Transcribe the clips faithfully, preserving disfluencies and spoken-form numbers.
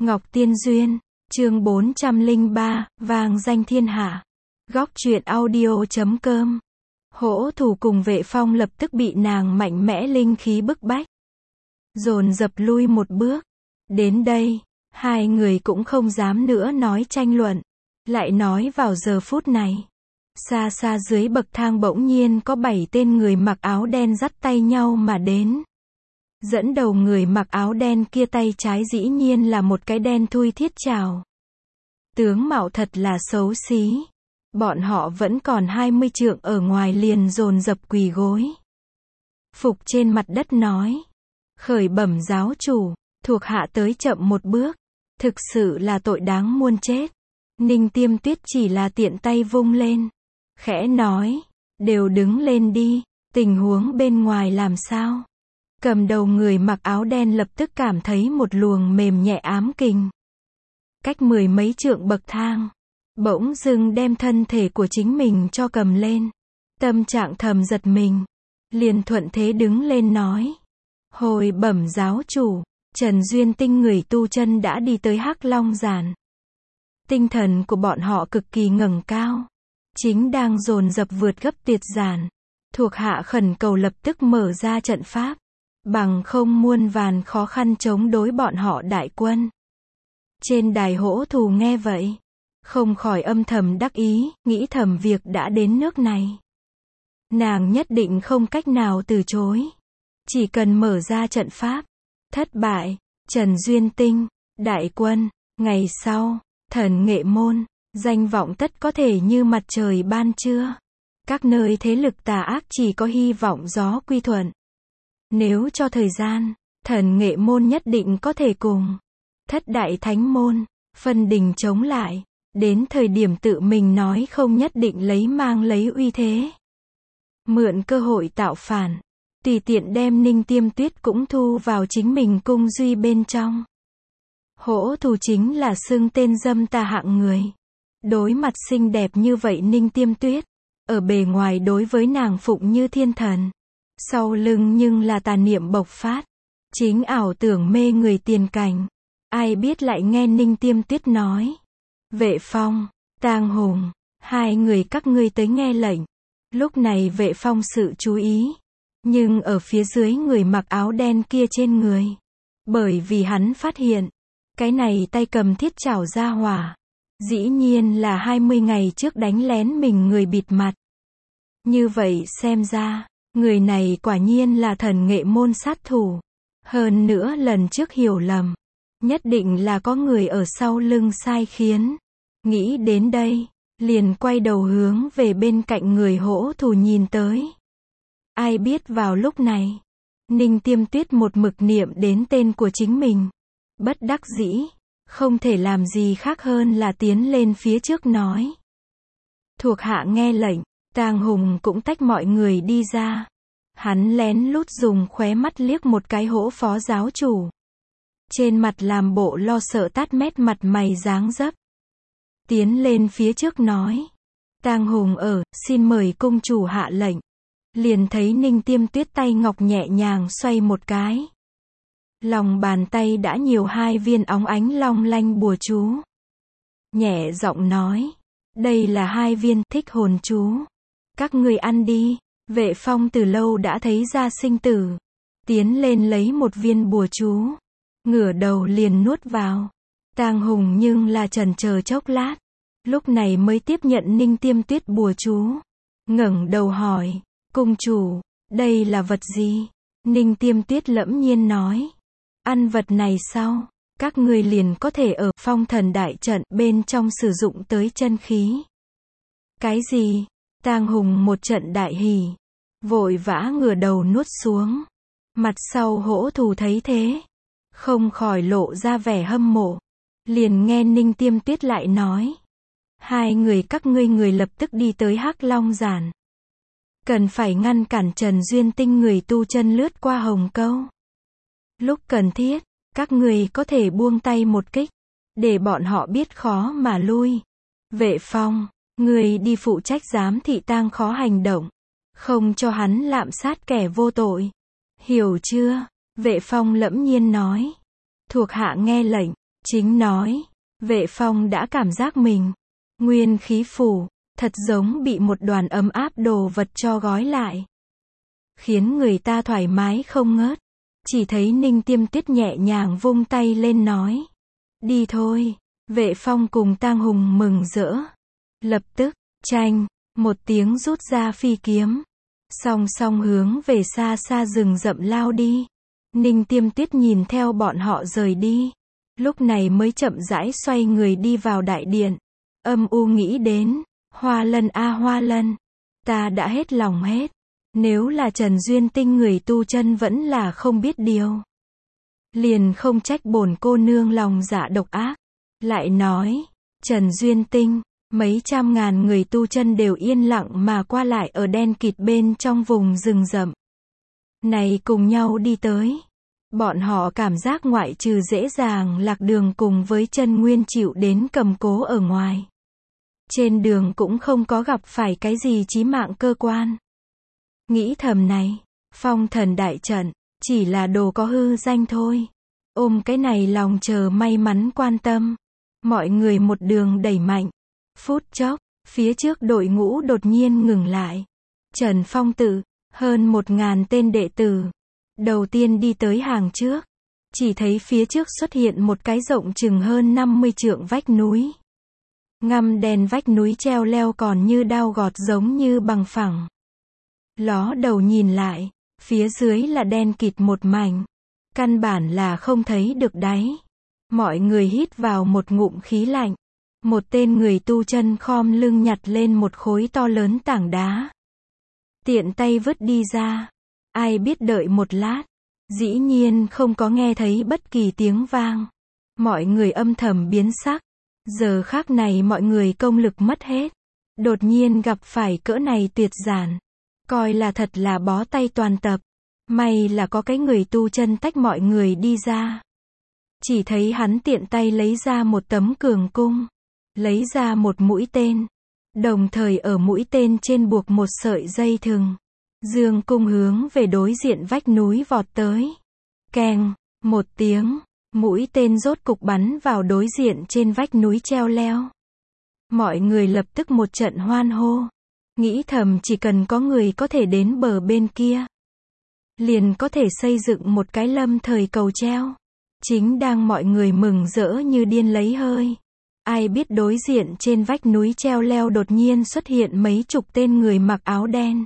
Ngọc Tiên Duyên, chương bốn trăm lẻ ba, vang danh thiên hạ. Góc truyện audio chấm com. Hỗ Thù cùng Vệ Phong lập tức bị nàng mạnh mẽ linh khí bức bách, dồn dập lui một bước. Đến đây, hai người cũng không dám nữa nói tranh luận. Lại nói vào giờ phút này, xa xa dưới bậc thang bỗng nhiên có bảy tên người mặc áo đen dắt tay nhau mà đến. Dẫn đầu người mặc áo đen kia tay trái dĩ nhiên là một cái đen thui thiết trào. Tướng mạo thật là xấu xí. Bọn họ vẫn còn hai mươi trượng ở ngoài liền dồn dập quỳ gối phục trên mặt đất nói: Khởi bẩm giáo chủ, thuộc hạ tới chậm một bước, thực sự là tội đáng muôn chết. Ninh Tiêm Tuyết chỉ là tiện tay vung lên, khẽ nói: Đều đứng lên đi, tình huống bên ngoài làm sao? Cầm đầu người mặc áo đen lập tức cảm thấy một luồng mềm nhẹ ám kình. Cách mười mấy trượng bậc thang, bỗng dưng đem thân thể của chính mình cho cầm lên. Tâm trạng thầm giật mình, liền thuận thế đứng lên nói: Hồi bẩm giáo chủ, Trần Duyên Tinh người tu chân đã đi tới Hắc Long Giản. Tinh thần của bọn họ cực kỳ ngẩng cao, chính đang dồn dập vượt gấp tuyệt giản. Thuộc hạ khẩn cầu lập tức mở ra trận pháp, bằng không muôn vàn khó khăn chống đối bọn họ đại quân. Trên đài Hỗ Thù nghe vậy, không khỏi âm thầm đắc ý, nghĩ thầm việc đã đến nước này, nàng nhất định không cách nào từ chối. Chỉ cần mở ra trận pháp, thất bại, Trần Duyên Tinh, đại quân, ngày sau, Thần Nghệ Môn, danh vọng tất có thể như mặt trời ban trưa. Các nơi thế lực tà ác chỉ có hy vọng gió quy thuận. Nếu cho thời gian, Thần Nghệ Môn nhất định có thể cùng Thất Đại Thánh Môn phân đình chống lại. Đến thời điểm tự mình nói không nhất định lấy mang lấy uy thế, mượn cơ hội tạo phản, tùy tiện đem Ninh Tiêm Tuyết cũng thu vào chính mình cung duy bên trong. Hỗ Thù chính là xưng tên dâm tà hạng người. Đối mặt xinh đẹp như vậy Ninh Tiêm Tuyết, ở bề ngoài đối với nàng phụng như thiên thần, sau lưng nhưng là tà niệm bộc phát, chính ảo tưởng mê người tiền cảnh. Ai biết lại nghe Ninh Tiêm Tuyết nói: Vệ Phong, Tang Hùng, hai người các ngươi tới nghe lệnh. Lúc này Vệ Phong sự chú ý, nhưng ở phía dưới người mặc áo đen kia trên người. Bởi vì hắn phát hiện, cái này tay cầm thiết chảo ra hỏa, dĩ nhiên là hai mươi ngày trước đánh lén mình người bịt mặt. Như vậy xem ra, người này quả nhiên là Thần Nghệ Môn sát thủ. Hơn nữa lần trước hiểu lầm, nhất định là có người ở sau lưng sai khiến. Nghĩ đến đây, liền quay đầu hướng về bên cạnh người Hỗ Thù nhìn tới. Ai biết vào lúc này, Ninh Tiêm Tuyết một mực niệm đến tên của chính mình. Bất đắc dĩ, không thể làm gì khác hơn là tiến lên phía trước nói: Thuộc hạ nghe lệnh. Tang Hùng cũng tách mọi người đi ra. Hắn lén lút dùng khóe mắt liếc một cái Hỗ phó giáo chủ, trên mặt làm bộ lo sợ tát mét mặt mày dáng dấp. Tiến lên phía trước nói: Tang Hùng ở, xin mời cung chủ hạ lệnh. Liền thấy Ninh Tiêm Tuyết tay ngọc nhẹ nhàng xoay một cái. Lòng bàn tay đã nhiều hai viên óng ánh long lanh bùa chú. Nhẹ giọng nói: Đây là hai viên thích hồn chú. Các ngươi ăn đi. Vệ Phong từ lâu đã thấy ra sinh tử, tiến lên lấy một viên bùa chú, ngửa đầu liền nuốt vào. Tang Hùng nhưng là chần chờ chốc lát, lúc này mới tiếp nhận Ninh Tiêm Tuyết bùa chú, ngẩng đầu hỏi: Cung chủ, đây là vật gì? Ninh Tiêm Tuyết lẫm nhiên nói: Ăn vật này sau, các ngươi liền có thể ở Phong Thần đại trận bên trong sử dụng tới chân khí. Cái gì? Tang Hùng một trận đại hỉ, vội vã ngửa đầu nuốt xuống. Mặt sau Hỗ Thù thấy thế, không khỏi lộ ra vẻ hâm mộ. Liền nghe Ninh Tiêm Tuyết lại nói: Hai người các ngươi người lập tức đi tới Hắc Long Giản, cần phải ngăn cản Trần Duyên Tinh người tu chân lướt qua Hồng Câu. Lúc cần thiết, các ngươi có thể buông tay một kích, để bọn họ biết khó mà lui. Vệ Phong, ngươi đi phụ trách giám thị Tang Khó hành động, không cho hắn lạm sát kẻ vô tội. Hiểu chưa? Vệ Phong lẫm nhiên nói: Thuộc hạ nghe lệnh. Chính nói, Vệ Phong đã cảm giác mình, nguyên khí phủ, thật giống bị một đoàn ấm áp đồ vật cho gói lại. Khiến người ta thoải mái không ngớt. Chỉ thấy Ninh Tiêm Tuyết nhẹ nhàng vung tay lên nói. Đi thôi. Vệ Phong cùng Tang Hùng mừng rỡ. Lập tức, chanh, một tiếng rút ra phi kiếm. Song song hướng về xa xa rừng rậm lao đi. Ninh Tiêm Tuyết nhìn theo bọn họ rời đi. Lúc này mới chậm rãi xoay người đi vào đại điện. Âm u nghĩ đến, Hoa Lân a Hoa Lân. Ta đã hết lòng hết. Nếu là Trần Duyên Tinh người tu chân vẫn là không biết điều. Liền không trách bổn cô nương lòng dạ độc ác. Lại nói, Trần Duyên Tinh, mấy trăm ngàn người tu chân đều yên lặng mà qua lại ở đen kịt bên trong vùng rừng rậm. Này cùng nhau đi tới. Bọn họ cảm giác ngoại trừ dễ dàng lạc đường cùng với chân nguyên chịu đến cầm cố ở ngoài. Trên đường cũng không có gặp phải cái gì chí mạng cơ quan. Nghĩ thầm này, phong thần đại trận, chỉ là đồ có hư danh thôi. Ôm cái này lòng chờ may mắn quan tâm. Mọi người một đường đẩy mạnh. Phút chốc, phía trước đội ngũ đột nhiên ngừng lại. Trần Phong tự, hơn một ngàn tên đệ tử. Đầu tiên đi tới hàng trước. Chỉ thấy phía trước xuất hiện một cái rộng chừng hơn năm mươi trượng vách núi. Ngăm đèn vách núi treo leo còn như đao gọt giống như bằng phẳng. Ló đầu nhìn lại, phía dưới là đen kịt một mảnh. Căn bản là không thấy được đáy. Mọi người hít vào một ngụm khí lạnh. Một tên người tu chân khom lưng nhặt lên một khối to lớn tảng đá. Tiện tay vứt đi ra. Ai biết đợi một lát. Dĩ nhiên không có nghe thấy bất kỳ tiếng vang. Mọi người âm thầm biến sắc. Giờ khác này mọi người công lực mất hết. Đột nhiên gặp phải cỡ này tuyệt giản. Coi là thật là bó tay toàn tập. May là có cái người tu chân tách mọi người đi ra. Chỉ thấy hắn tiện tay lấy ra một tấm cường cung. Lấy ra một mũi tên. Đồng thời ở mũi tên trên buộc một sợi dây thừng. Dương cung hướng về đối diện vách núi vọt tới. Keng, một tiếng. Mũi tên rốt cục bắn vào đối diện trên vách núi treo leo. Mọi người lập tức một trận hoan hô. Nghĩ thầm chỉ cần có người có thể đến bờ bên kia. Liền có thể xây dựng một cái lâm thời cầu treo. Chính đang mọi người mừng rỡ như điên lấy hơi. Ai biết đối diện trên vách núi treo leo đột nhiên xuất hiện mấy chục tên người mặc áo đen.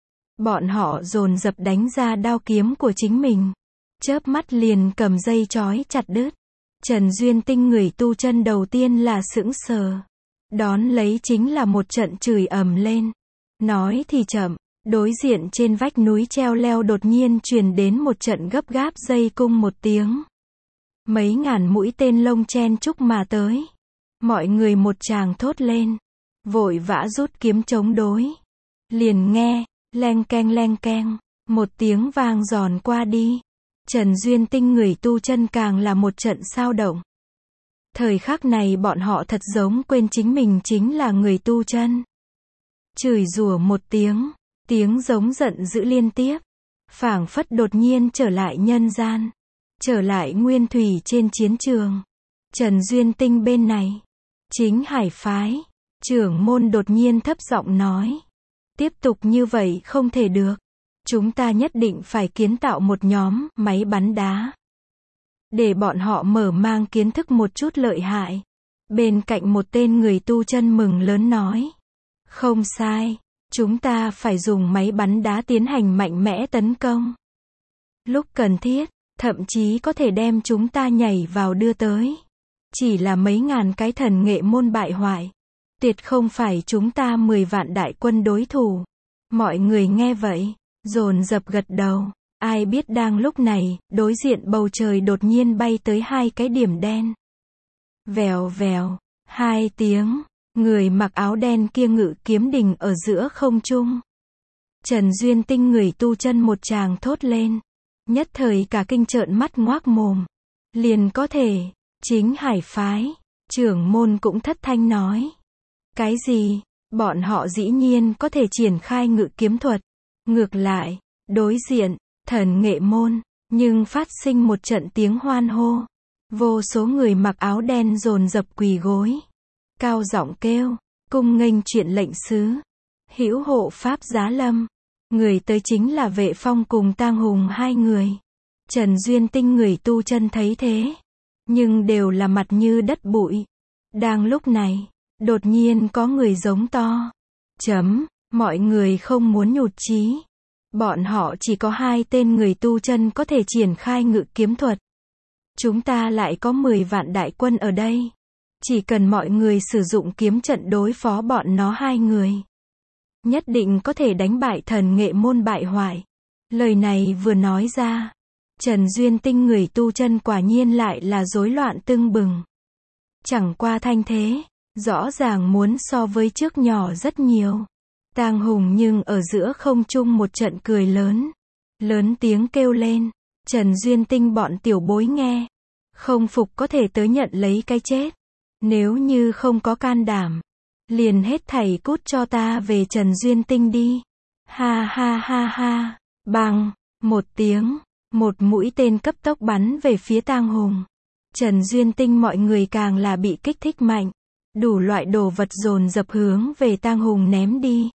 Bọn họ dồn dập đánh ra đao kiếm của chính mình. Chớp mắt liền cầm dây trói chặt đứt. Trần Duyên Tinh người tu chân đầu tiên là sững sờ. Đón lấy chính là một trận chửi ầm lên. Nói thì chậm, đối diện trên vách núi treo leo đột nhiên truyền đến một trận gấp gáp dây cung một tiếng. Mấy ngàn mũi tên lông chen chúc mà tới. Mọi người một tràng thốt lên. Vội vã rút kiếm chống đối. Liền nghe, leng keng leng keng, một tiếng vang giòn qua đi. Trần Duyên Tinh người tu chân càng là một trận sao động. Thời khắc này bọn họ thật giống quên chính mình chính là người tu chân. Chửi rủa một tiếng, tiếng giống giận dữ liên tiếp. Phảng phất đột nhiên trở lại nhân gian. Trở lại nguyên thủy trên chiến trường. Trần Duyên Tinh bên này. Chính hải phái. Trưởng môn đột nhiên thấp giọng nói. Tiếp tục như vậy không thể được. Chúng ta nhất định phải kiến tạo một nhóm máy bắn đá. Để bọn họ mở mang kiến thức một chút lợi hại. Bên cạnh một tên người tu chân mừng lớn nói. Không sai. Chúng ta phải dùng máy bắn đá tiến hành mạnh mẽ tấn công. Lúc cần thiết, thậm chí có thể đem chúng ta nhảy vào đưa tới. Chỉ là mấy ngàn cái thần nghệ môn bại hoại. Tuyệt không phải chúng ta mười vạn đại quân đối thủ. Mọi người nghe vậy, dồn dập gật đầu. Ai biết đang lúc này, đối diện bầu trời đột nhiên bay tới hai cái điểm đen. Vèo vèo, hai tiếng, người mặc áo đen kia ngự kiếm đình ở giữa không trung. Trần Duyên Tinh người tu chân một tràng thốt lên. Nhất thời cả kinh trợn mắt ngoác mồm. Liền có thể, chính hải phái, trưởng môn cũng thất thanh nói. Cái gì, bọn họ dĩ nhiên có thể triển khai ngự kiếm thuật. Ngược lại, đối diện, thần nghệ môn, nhưng phát sinh một trận tiếng hoan hô. Vô số người mặc áo đen dồn dập quỳ gối, cao giọng kêu, cung nghênh chuyện lệnh sứ, hữu hộ pháp giá lâm. Người tới chính là Vệ Phong cùng Tang Hùng hai người. Trần Duyên Tinh người tu chân thấy thế, nhưng đều là mặt như đất bụi. Đang lúc này, đột nhiên có người giống to. Chấm, mọi người không muốn nhụt chí. Bọn họ chỉ có hai tên người tu chân có thể triển khai ngự kiếm thuật. Chúng ta lại có mười vạn đại quân ở đây. Chỉ cần mọi người sử dụng kiếm trận đối phó bọn nó hai người, nhất định có thể đánh bại thần nghệ môn bại hoại. Lời này vừa nói ra, Trần Duyên Tinh người tu chân quả nhiên lại là rối loạn tưng bừng. Chẳng qua thanh thế, rõ ràng muốn so với trước nhỏ rất nhiều. Tang Hùng nhưng ở giữa không trung một trận cười lớn. Lớn tiếng kêu lên, Trần Duyên Tinh bọn tiểu bối nghe. Không phục có thể tới nhận lấy cái chết. Nếu như không có can đảm, liền hết thảy cút cho ta về Trần Duyên Tinh đi. Ha ha ha ha, bằng, một tiếng, một mũi tên cấp tốc bắn về phía Tang Hùng. Trần Duyên Tinh mọi người càng là bị kích thích mạnh. Đủ loại đồ vật dồn dập hướng về Tang Hùng ném đi.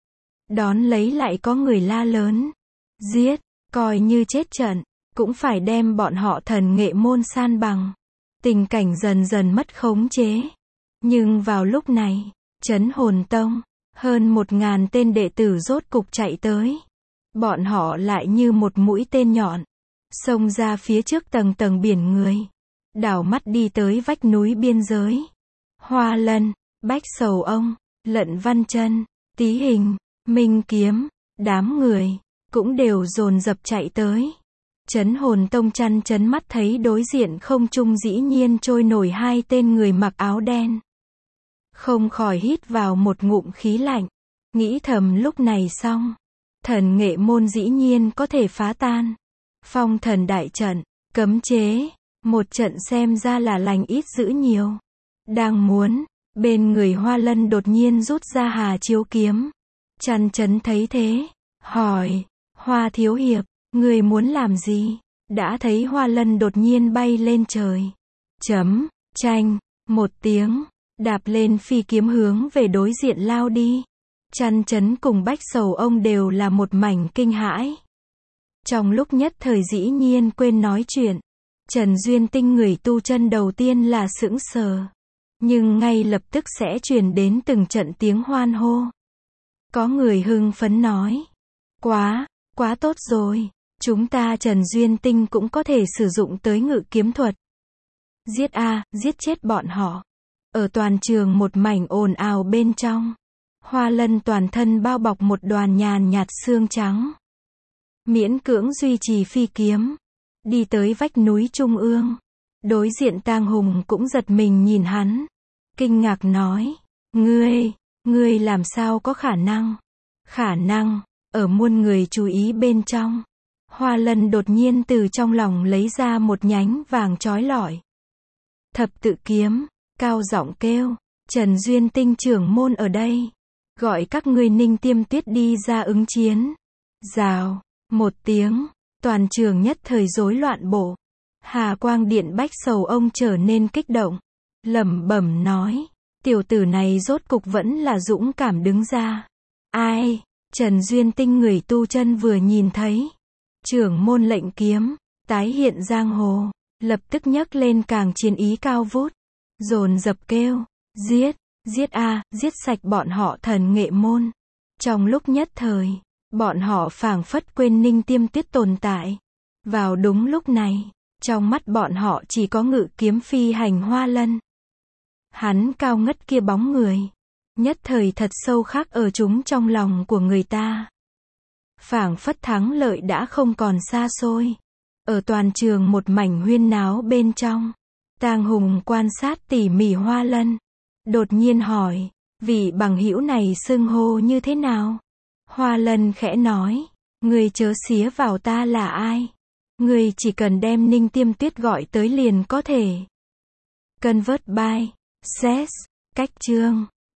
Đón lấy lại có người la lớn. Giết, coi như chết trận, cũng phải đem bọn họ thần nghệ môn san bằng. Tình cảnh dần dần mất khống chế. Nhưng vào lúc này, Trấn Hồn Tông, hơn một ngàn tên đệ tử rốt cục chạy tới. Bọn họ lại như một mũi tên nhọn, xông ra phía trước tầng tầng biển người. Đảo mắt đi tới vách núi biên giới. Hoa Lân, Bách Sầu Ông, Lận Văn Chân, Tý Hình, Minh Kiếm, đám người, cũng đều dồn dập chạy tới. Trấn Hồn Tông chăn chấn mắt thấy đối diện không trung dĩ nhiên trôi nổi hai tên người mặc áo đen. Không khỏi hít vào một ngụm khí lạnh, nghĩ thầm lúc này xong. Thần nghệ môn dĩ nhiên có thể phá tan. Phong thần đại trận, cấm chế, một trận xem ra là lành ít dữ nhiều. Đang muốn, bên người Hoa Lân đột nhiên rút ra Hà Chiếu kiếm. Chăn chấn thấy thế, hỏi, Hoa thiếu hiệp, người muốn làm gì? Đã thấy Hoa Lân đột nhiên bay lên trời. Chấm, tranh, một tiếng, đạp lên phi kiếm hướng về đối diện lao đi. Chăn chấn cùng Bách Sầu Ông đều là một mảnh kinh hãi. Trong lúc nhất thời dĩ nhiên quên nói chuyện. Trần Duyên Tinh người tu chân đầu tiên là sững sờ. Nhưng ngay lập tức sẽ truyền đến từng trận tiếng hoan hô. Có người hưng phấn nói. Quá, quá tốt rồi. Chúng ta Trần Duyên Tinh cũng có thể sử dụng tới ngự kiếm thuật. Giết a, giết chết bọn họ. Ở toàn trường một mảnh ồn ào bên trong. Hoa Lân toàn thân bao bọc một đoàn nhàn nhạt xương trắng. Miễn cưỡng duy trì phi kiếm. Đi tới vách núi trung ương. Đối diện Tang Hùng cũng giật mình nhìn hắn. Kinh ngạc nói. Ngươi, ngươi làm sao có khả năng? Khả năng, ở muôn người chú ý bên trong. Hoa Lân đột nhiên từ trong lòng lấy ra một nhánh vàng chói lọi. Thập tự kiếm, cao giọng kêu. Trần Duyên Tinh trưởng môn ở đây. Gọi các ngươi Ninh Tiêm Tuyết đi ra ứng chiến. Rào, một tiếng, toàn trường nhất thời rối loạn bộ. Hà Quang Điện Bách Sầu Ông trở nên kích động. Lẩm bẩm nói, tiểu tử này rốt cục vẫn là dũng cảm đứng ra. Ai? Trần Duyên Tinh người tu chân vừa nhìn thấy. Trưởng môn lệnh kiếm, tái hiện giang hồ, lập tức nhấc lên càng chiến ý cao vút. Dồn dập kêu, giết, giết a, giết sạch bọn họ thần nghệ môn. Trong lúc nhất thời, bọn họ phảng phất quên Ninh Tiêm Tuyết tồn tại. Vào đúng lúc này, trong mắt bọn họ chỉ có ngự kiếm phi hành Hoa Lân. Hắn cao ngất kia bóng người, nhất thời thật sâu khắc ở chúng trong lòng của người ta. Phảng phất thắng lợi đã không còn xa xôi. Ở toàn trường một mảnh huyên náo bên trong, Tang Hùng quan sát tỉ mỉ Hoa Lân. Đột nhiên hỏi, vị bằng hữu này xưng hô như thế nào? Hoa Lân khẽ nói, ngươi chớ xía vào ta là ai. Ngươi chỉ cần đem Ninh Tiêm Tuyết gọi tới liền có thể. Convert by, Cess, cách chương.